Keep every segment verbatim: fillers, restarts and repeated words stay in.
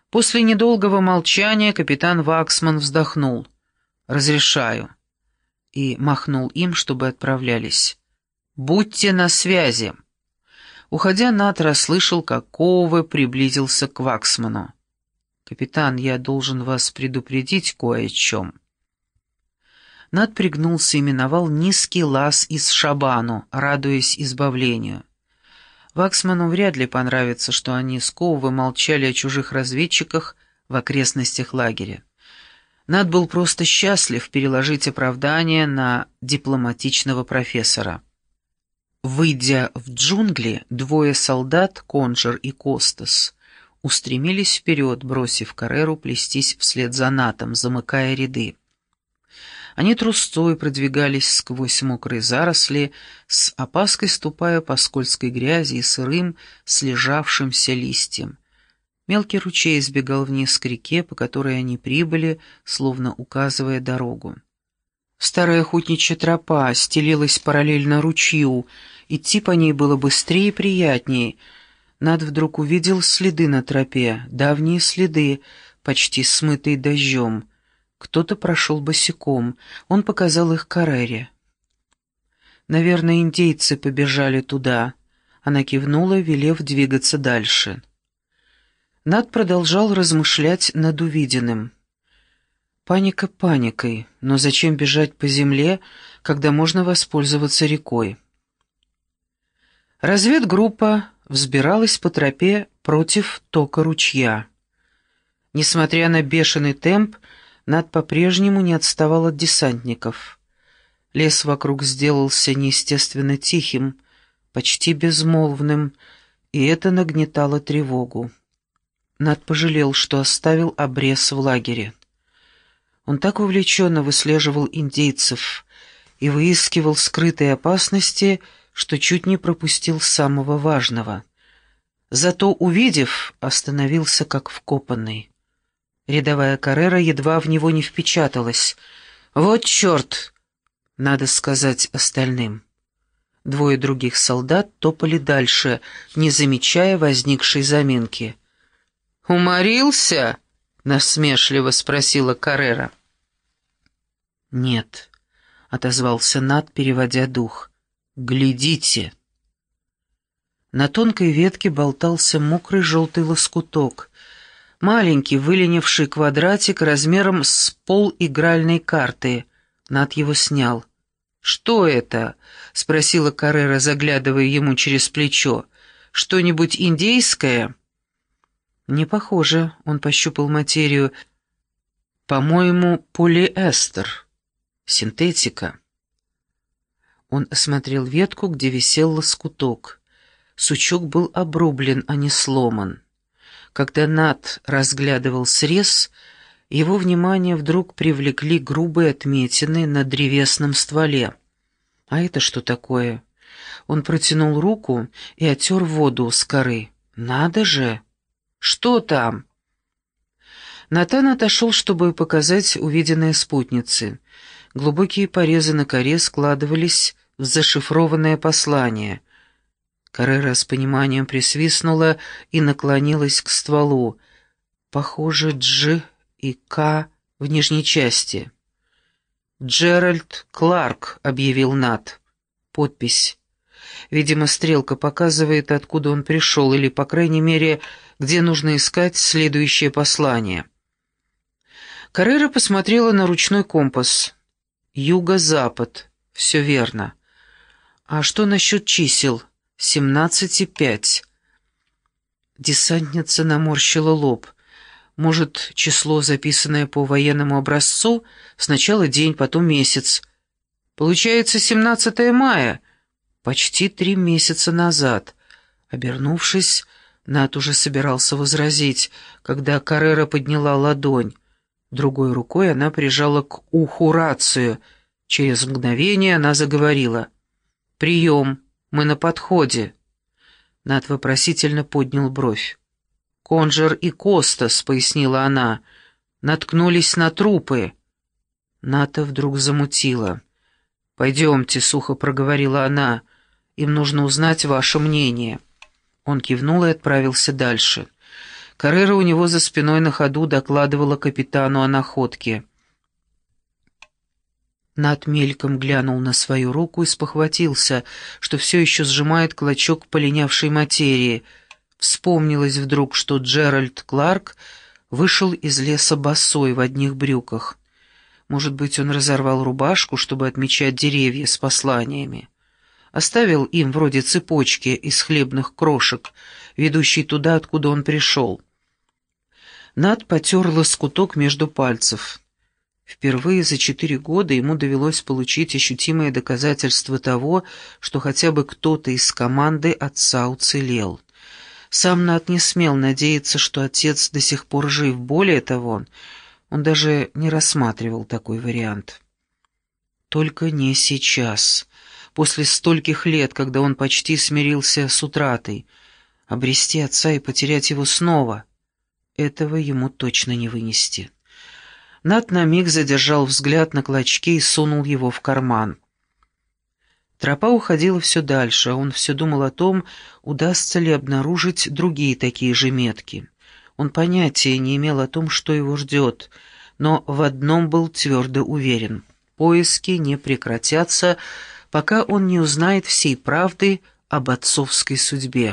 После недолгого молчания капитан Ваксман вздохнул. «Разрешаю». И махнул им, чтобы отправлялись. «Будьте на связи». Уходя, Нат расслышал, как Коуве приблизился к Ваксману. «Капитан, я должен вас предупредить кое о чем». Нат пригнулся и миновал низкий лаз из шабану, радуясь избавлению. Ваксману вряд ли понравится, что они с Коуве молчали о чужих разведчиках в окрестностях лагеря. Нат был просто счастлив переложить оправдание на дипломатичного профессора. Выйдя в джунгли, двое солдат, Конджер и Костас, устремились вперед, бросив Карреру плестись вслед за Натом, замыкая ряды. Они трусцой продвигались сквозь мокрые заросли, с опаской ступая по скользкой грязи и сырым, слежавшимся листьям. Мелкий ручей избегал вниз к реке, по которой они прибыли, словно указывая дорогу. Старая охотничья тропа стелилась параллельно ручью, идти по ней было быстрее и приятнее. Над вдруг увидел следы на тропе, давние следы, почти смытые дождем. Кто-то прошел босиком, он показал их Каррере. «Наверное, индейцы побежали туда», — она кивнула, велев двигаться дальше. Нат продолжал размышлять над увиденным. Паника паникой, но зачем бежать по земле, когда можно воспользоваться рекой? Разведгруппа взбиралась по тропе против тока ручья. Несмотря на бешеный темп, Нат по-прежнему не отставал от десантников. Лес вокруг сделался неестественно тихим, почти безмолвным, и это нагнетало тревогу. Нат пожалел, что оставил обрез в лагере. Он так увлеченно выслеживал индейцев и выискивал скрытые опасности, что чуть не пропустил самого важного. Зато, увидев, остановился как вкопанный. Рядовая Каррера едва в него не впечаталась. «Вот черт!» — надо сказать остальным. Двое других солдат топали дальше, не замечая возникшей заминки. «Уморился?» — насмешливо спросила Каррера. «Нет», — отозвался Нат, переводя дух. «Глядите!» На тонкой ветке болтался мокрый желтый лоскуток, маленький выленивший квадратик размером с пол игральной карты. Нат его снял. «Что это?» — спросила Каррера, заглядывая ему через плечо. «Что-нибудь индейское?» «Не похоже», — он пощупал материю. «По-моему, полиэстер. Синтетика». Он осмотрел ветку, где висел лоскуток. Сучок был обрублен, а не сломан. Когда Нат разглядывал срез, его внимание вдруг привлекли грубые отметины на древесном стволе. «А это что такое?» Он протянул руку и оттер воду с коры. «Надо же! Что там?» Натан отошел, чтобы показать увиденное спутнице. Глубокие порезы на коре складывались в зашифрованное послание. Каррера с пониманием присвистнула и наклонилась к стволу. Похоже, «Дж» и «К» в нижней части. «Джеральд Кларк», — объявил Нат. Подпись. Видимо, стрелка показывает, откуда он пришел, или, по крайней мере, где нужно искать следующее послание. Каррера посмотрела на ручной компас. Юго-запад. Все верно. А что насчет чисел? Семнадцать и пять. Десантница наморщила лоб. Может, число, записанное по военному образцу, сначала день, потом месяц. Получается семнадцатое мая. Почти три месяца назад. Обернувшись, Нат уже собирался возразить, когда Каррера подняла ладонь. Другой рукой она прижала к уху рацию. Через мгновение она заговорила. «Прием, мы на подходе». Нат вопросительно поднял бровь. «Конджер и Костас», — пояснила она, — «наткнулись на трупы». Ната вдруг замутила. «Пойдемте», — сухо проговорила она, — «им нужно узнать ваше мнение». Он кивнул и отправился дальше. Каррера у него за спиной на ходу докладывала капитану о находке. Нат мельком глянул на свою руку и спохватился, что все еще сжимает клочок полинявшей материи. Вспомнилось вдруг, что Джеральд Кларк вышел из леса босой в одних брюках. Может быть, он разорвал рубашку, чтобы отмечать деревья с посланиями. Оставил им вроде цепочки из хлебных крошек, ведущей туда, откуда он пришел. Нат потер лоскуток между пальцев. Впервые за четыре года ему довелось получить ощутимое доказательство того, что хотя бы кто-то из команды отца уцелел. Сам Нат не смел надеяться, что отец до сих пор жив. Более того, он даже не рассматривал такой вариант. Только не сейчас, после стольких лет, когда он почти смирился с утратой. Обрести отца и потерять его снова — этого ему точно не вынести. Нат на миг задержал взгляд на клочке и сунул его в карман. Тропа уходила все дальше, а он все думал о том, удастся ли обнаружить другие такие же метки. Он понятия не имел о том, что его ждет, но в одном был твердо уверен — поиски не прекратятся, пока он не узнает всей правды об отцовской судьбе.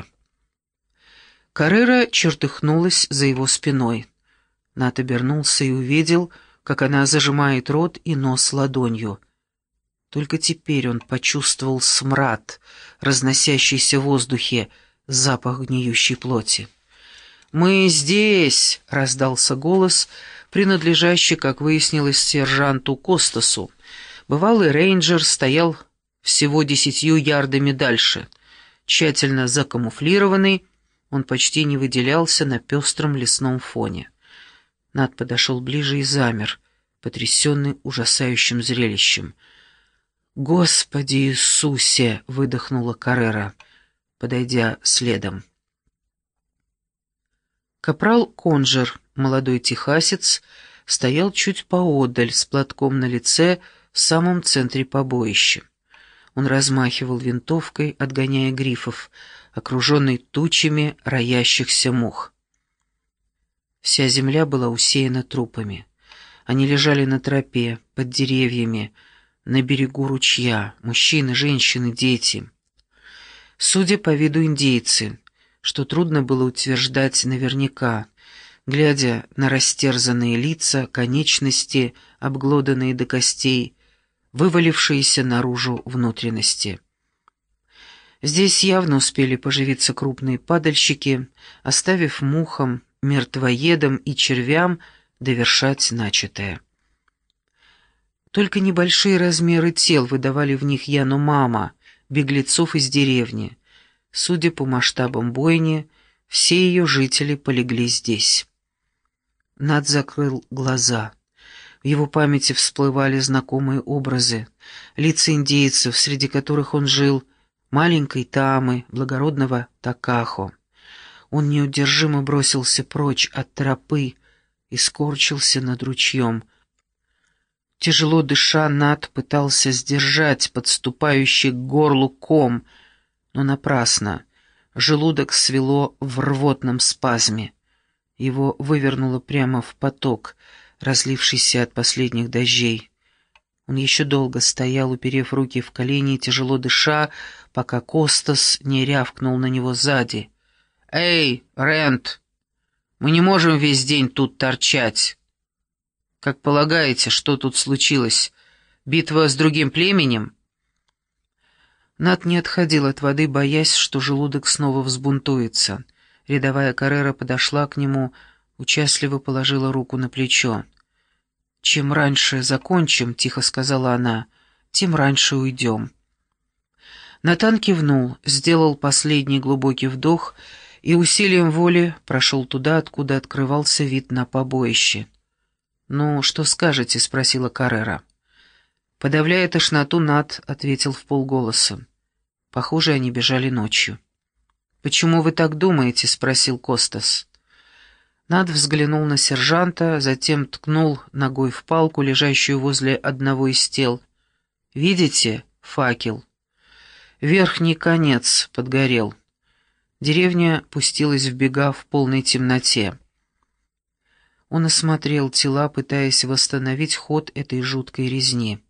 Каррера чертыхнулась за его спиной. Нат обернулся и увидел, как она зажимает рот и нос ладонью. Только теперь он почувствовал смрад, разносящийся в воздухе, запах гниющей плоти. «Мы здесь!» — раздался голос, принадлежащий, как выяснилось, сержанту Костасу. Бывалый рейнджер стоял всего десятью ярдами дальше. Тщательно закамуфлированный, он почти не выделялся на пестром лесном фоне. Нат подошел ближе и замер, потрясенный ужасающим зрелищем. «Господи Иисусе!» — выдохнула Каррера, подойдя следом. Капрал Конжер, молодой техасец, стоял чуть поодаль, с платком на лице, в самом центре побоища. Он размахивал винтовкой, отгоняя грифов, окруженный тучами роящихся мух. Вся земля была усеяна трупами. Они лежали на тропе, под деревьями, на берегу ручья, мужчины, женщины, дети. Судя по виду индейцы, что трудно было утверждать наверняка, глядя на растерзанные лица, конечности, обглоданные до костей, вывалившиеся наружу внутренности. Здесь явно успели поживиться крупные падальщики, оставив мухам, мертвоедам и червям довершать начатое. Только небольшие размеры тел выдавали в них Яномама, беглецов из деревни. Судя по масштабам бойни, все ее жители полегли здесь. Нат закрыл глаза. В его памяти всплывали знакомые образы, лица индейцев, среди которых он жил, маленькой Тамы, благородного Такахо. Он неудержимо бросился прочь от тропы и скорчился над ручьем. Тяжело дыша, Нат пытался сдержать подступающий к горлу ком, но напрасно. Желудок свело в рвотном спазме. Его вывернуло прямо в поток, разлившийся от последних дождей. Он еще долго стоял, уперев руки в колени и тяжело дыша, пока Костас не рявкнул на него сзади. «Эй, Рент, мы не можем весь день тут торчать. Как полагаете, что тут случилось? Битва с другим племенем?» Нат не отходил от воды, боясь, что желудок снова взбунтуется. Рядовая Каррера подошла к нему, участливо положила руку на плечо. «Чем раньше закончим, — тихо сказала она, — тем раньше уйдем». Натан кивнул, сделал последний глубокий вдох и усилием воли прошел туда, откуда открывался вид на побоище. «Ну, что скажете?» — спросила Каррера. Подавляя тошноту, Нат ответил вполголоса. Похоже, они бежали ночью. «Почему вы так думаете?» — спросил Костас. Нат взглянул на сержанта, затем ткнул ногой в палку, лежащую возле одного из тел. «Видите? Факел. Верхний конец подгорел. Деревня пустилась в бега в полной темноте. Он осмотрел тела, пытаясь восстановить ход этой жуткой резни.